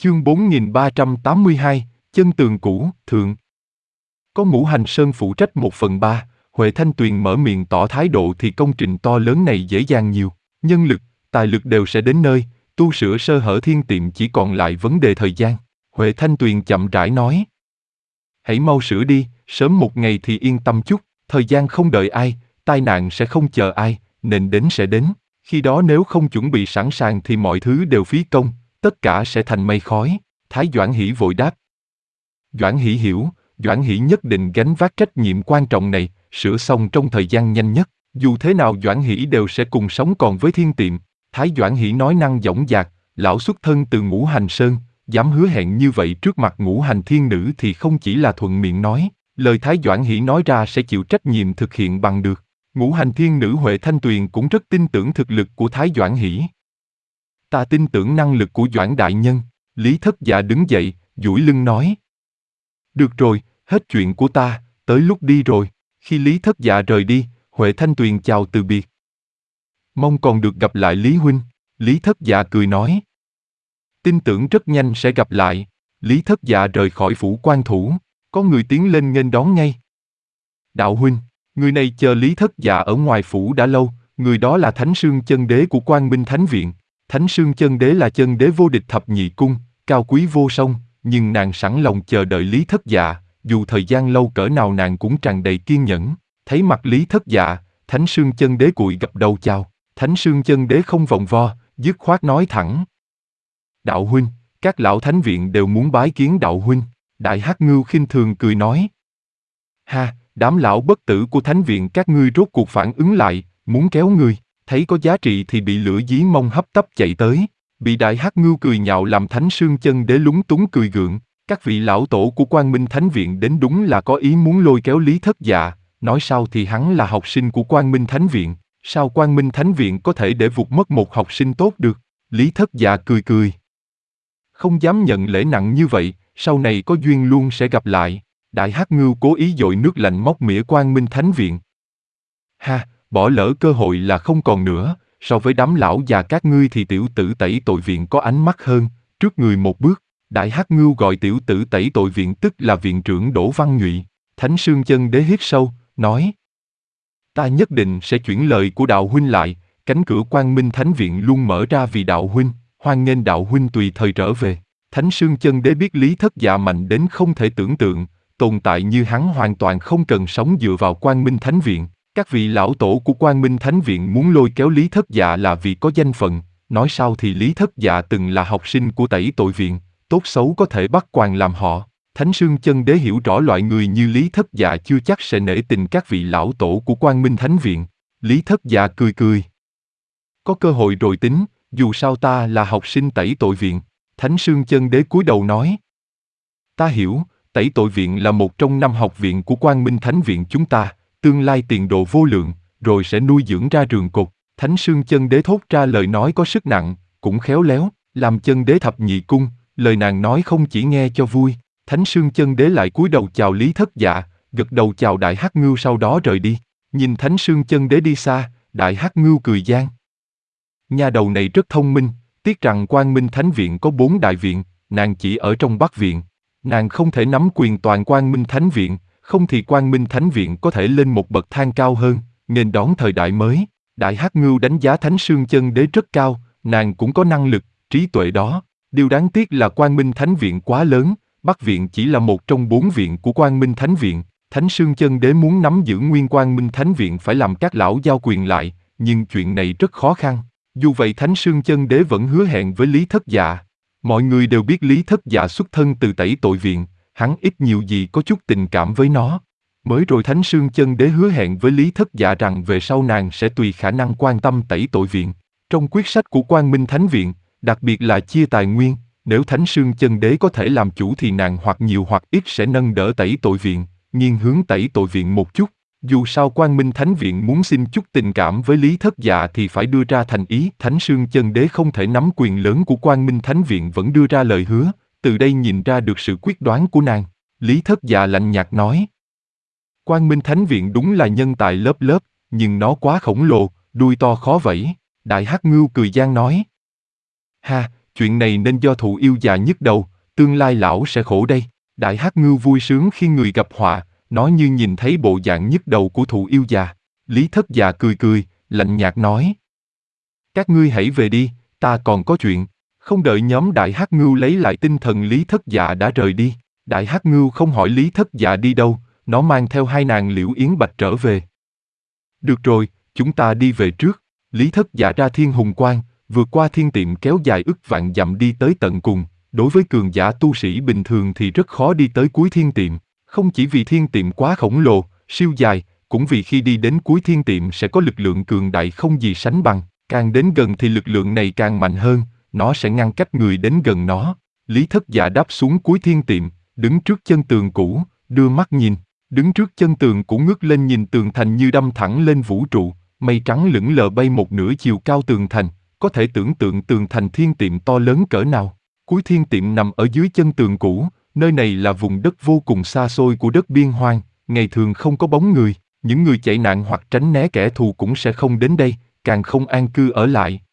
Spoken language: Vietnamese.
Chương 4382, chân tường cũ, thượng. Có Ngũ Hành Sơn phụ trách 1/3, Huệ Thanh Tuyền mở miệng tỏ thái độ thì công trình to lớn này dễ dàng nhiều. Nhân lực, tài lực đều sẽ đến nơi, tu sửa sơ hở thiên tiệm chỉ còn lại vấn đề thời gian. Huệ Thanh Tuyền chậm rãi nói. Hãy mau sửa đi, sớm một ngày thì yên tâm chút, thời gian không đợi ai, tai nạn sẽ không chờ ai, nên đến sẽ đến. Khi đó nếu không chuẩn bị sẵn sàng thì mọi thứ đều phí công, tất cả sẽ thành mây khói. Thái Doãn Hỷ vội đáp. Doãn Hỷ hiểu, Doãn Hỷ nhất định gánh vác trách nhiệm quan trọng này, sửa xong trong thời gian nhanh nhất. Dù thế nào Doãn Hỷ đều sẽ cùng sống còn với thiên tiệm. Thái Doãn Hỷ nói năng dõng dạc, lão xuất thân từ Ngũ Hành Sơn, dám hứa hẹn như vậy trước mặt Ngũ Hành Thiên Nữ thì không chỉ là thuận miệng nói, lời Thái Doãn Hỷ nói ra sẽ chịu trách nhiệm thực hiện bằng được. Ngũ Hành Thiên Nữ Huệ Thanh Tuyền cũng rất tin tưởng thực lực của Thái Doãn Hỷ. Ta tin tưởng năng lực của Doãn đại nhân. Lý Thất Dạ đứng dậy, duỗi lưng nói. Được rồi, hết chuyện của ta, tới lúc đi rồi. Khi Lý Thất Dạ rời đi, Huệ Thanh Tuyền chào từ biệt. Mong còn được gặp lại Lý huynh. Lý Thất Dạ cười nói. Tin tưởng rất nhanh sẽ gặp lại. Lý Thất Dạ rời khỏi phủ quan thủ, có người tiến lên nghênh đón ngay. Đạo huynh, người này chờ Lý Thất Dạ ở ngoài phủ đã lâu, người đó là Thánh Sương Chân Đế của Quang Minh Thánh Viện. Thánh Sương Chân Đế là chân đế vô địch thập nhị cung, cao quý vô song, nhưng nàng sẵn lòng chờ đợi Lý Thất Dạ, dù thời gian lâu cỡ nào nàng cũng tràn đầy kiên nhẫn. Thấy mặt Lý Thất Dạ, Thánh Sương Chân Đế cúi gập đầu chào. Thánh Sương Chân Đế không vòng vo, dứt khoát nói thẳng. Đạo huynh, các lão thánh viện đều muốn bái kiến đạo huynh. Đại Hắc Ngưu khinh thường cười nói. Ha, đám lão bất tử của thánh viện các ngươi rốt cuộc phản ứng lại, muốn kéo ngươi, thấy có giá trị thì bị lửa dí mông hấp tấp chạy tới. Bị Đại Hắc Ngưu cười nhạo làm Thánh Sương Chân Đế lúng túng cười gượng. Các vị lão tổ của Quang Minh Thánh Viện đến đúng là có ý muốn lôi kéo Lý Thất Dạ, nói sao thì hắn là học sinh của Quang Minh Thánh Viện, sao Quang Minh Thánh Viện có thể để vụt mất một học sinh tốt được? Lý Thất Dạ cười cười. Không dám nhận lễ nặng như vậy, sau này có duyên luôn sẽ gặp lại. Đại Hắc Ngưu cố ý dội nước lạnh móc mỉa Quang Minh Thánh Viện. Ha, bỏ lỡ cơ hội là không còn nữa, so với đám lão già các ngươi thì tiểu tử tẩy tội viện có ánh mắt hơn, trước người một bước. Đại Hắc Ngưu gọi tiểu tử tẩy tội viện tức là viện trưởng Đỗ Văn Nhụy. Thánh Sương Chân Đế hít sâu, nói. Ta nhất định sẽ chuyển lời của đạo huynh lại, cánh cửa Quang Minh Thánh Viện luôn mở ra vì đạo huynh, hoan nghênh đạo huynh tùy thời trở về. Thánh Sương Chân Đế biết Lý Thất Dạ mạnh đến không thể tưởng tượng, tồn tại như hắn hoàn toàn không cần sống dựa vào Quang Minh Thánh Viện. Các vị lão tổ của Quang Minh Thánh Viện muốn lôi kéo Lý Thất Dạ là vì có danh phận, nói sao thì Lý Thất Dạ từng là học sinh của tẩy tội viện, tốt xấu có thể bắt quan làm họ. Thánh Sương Chân Đế hiểu rõ loại người như Lý Thất Dạ chưa chắc sẽ nể tình các vị lão tổ của Quang Minh Thánh Viện. Lý Thất Dạ cười cười. Có cơ hội rồi tính, dù sao ta là học sinh tẩy tội viện. Thánh Sương Chân Đế cúi đầu nói. Ta hiểu, tẩy tội viện là một trong 5 học viện của Quang Minh Thánh Viện chúng ta, tương lai tiền đồ vô lượng, rồi sẽ nuôi dưỡng ra rường cột. Thánh Sương Chân Đế thốt ra lời nói có sức nặng, cũng khéo léo, làm chân đế thập nhị cung, lời nàng nói không chỉ nghe cho vui. Thánh Sương Chân Đế lại cúi đầu chào Lý Thất Dạ, gật đầu chào Đại Hắc Ngưu sau đó rời đi. Nhìn Thánh Sương Chân Đế đi xa, Đại Hắc Ngưu cười gian. Nhà đầu này rất thông minh, tiếc rằng Quang Minh Thánh Viện có 4 đại viện, nàng chỉ ở trong Bắc Viện. Nàng không thể nắm quyền toàn Quang Minh Thánh Viện, không thì Quang Minh Thánh Viện có thể lên một bậc thang cao hơn, nghênh đón thời đại mới. Đại Hắc Ngưu đánh giá Thánh Sương Chân Đế rất cao, nàng cũng có năng lực, trí tuệ đó. Điều đáng tiếc là Quang Minh Thánh Viện quá lớn, Bắc Viện chỉ là một trong 4 viện của Quang Minh Thánh Viện. Thánh Sương Chân Đế muốn nắm giữ nguyên Quang Minh Thánh Viện phải làm các lão giao quyền lại, nhưng chuyện này rất khó khăn. Dù vậy Thánh Sương Chân Đế vẫn hứa hẹn với Lý Thất Dạ. Mọi người đều biết Lý Thất Dạ xuất thân từ tẩy tội viện, hắn ít nhiều gì có chút tình cảm với nó. Mới rồi Thánh Sương Chân Đế hứa hẹn với Lý Thất Dạ rằng về sau nàng sẽ tùy khả năng quan tâm tẩy tội viện. Trong quyết sách của Quang Minh Thánh Viện, đặc biệt là chia tài nguyên, nếu Thánh Sương Chân Đế có thể làm chủ thì nàng hoặc nhiều hoặc ít sẽ nâng đỡ tẩy tội viện, nghiêng hướng tẩy tội viện một chút. Dù sao Quang Minh Thánh Viện muốn xin chút tình cảm với Lý Thất Dạ thì phải đưa ra thành ý. Thánh Sương Chân Đế không thể nắm quyền lớn của Quang Minh Thánh Viện vẫn đưa ra lời hứa, từ đây nhìn ra được sự quyết đoán của nàng. Lý Thất Dạ lạnh nhạt nói. Quang Minh Thánh Viện đúng là nhân tài lớp lớp, nhưng nó quá khổng lồ, đuôi to khó vẫy. Đại Hắc Ngưu cười gian nói. Ha, chuyện này nên do thụ yêu già nhức đầu, tương lai lão sẽ khổ đây. Đại Hắc Ngưu vui sướng khi người gặp họa, nói như nhìn thấy bộ dạng nhức đầu của thụ yêu già. Lý Thất Dạ cười cười, lạnh nhạt nói. Các ngươi hãy về đi, ta còn có chuyện. Không đợi nhóm Đại Hắc Ngưu lấy lại tinh thần, Lý Thất Dạ đã rời đi. Đại Hắc Ngưu không hỏi Lý Thất Dạ đi đâu, nó mang theo hai nàng Liễu Yến Bạch trở về. Được rồi, chúng ta đi về trước. Lý Thất Dạ ra Thiên Hùng Quan, vượt qua thiên tiệm kéo dài ức vạn dặm đi tới tận cùng. Đối với cường giả tu sĩ bình thường thì rất khó đi tới cuối thiên tiệm, không chỉ vì thiên tiệm quá khổng lồ, siêu dài, cũng vì khi đi đến cuối thiên tiệm sẽ có lực lượng cường đại không gì sánh bằng, càng đến gần thì lực lượng này càng mạnh hơn, nó sẽ ngăn cách người đến gần nó. Lý Thất Dạ đáp xuống cuối thiên tiệm, đứng trước chân tường cũ, đưa mắt nhìn, đứng trước chân tường cũ ngước lên nhìn tường thành như đâm thẳng lên vũ trụ, mây trắng lững lờ bay một nửa chiều cao tường thành, có thể tưởng tượng tường thành thiên tiệm to lớn cỡ nào. Cuối thiên tiệm nằm ở dưới chân tường cũ, nơi này là vùng đất vô cùng xa xôi của đất biên hoang, ngày thường không có bóng người, những người chạy nạn hoặc tránh né kẻ thù cũng sẽ không đến đây, càng không an cư ở lại.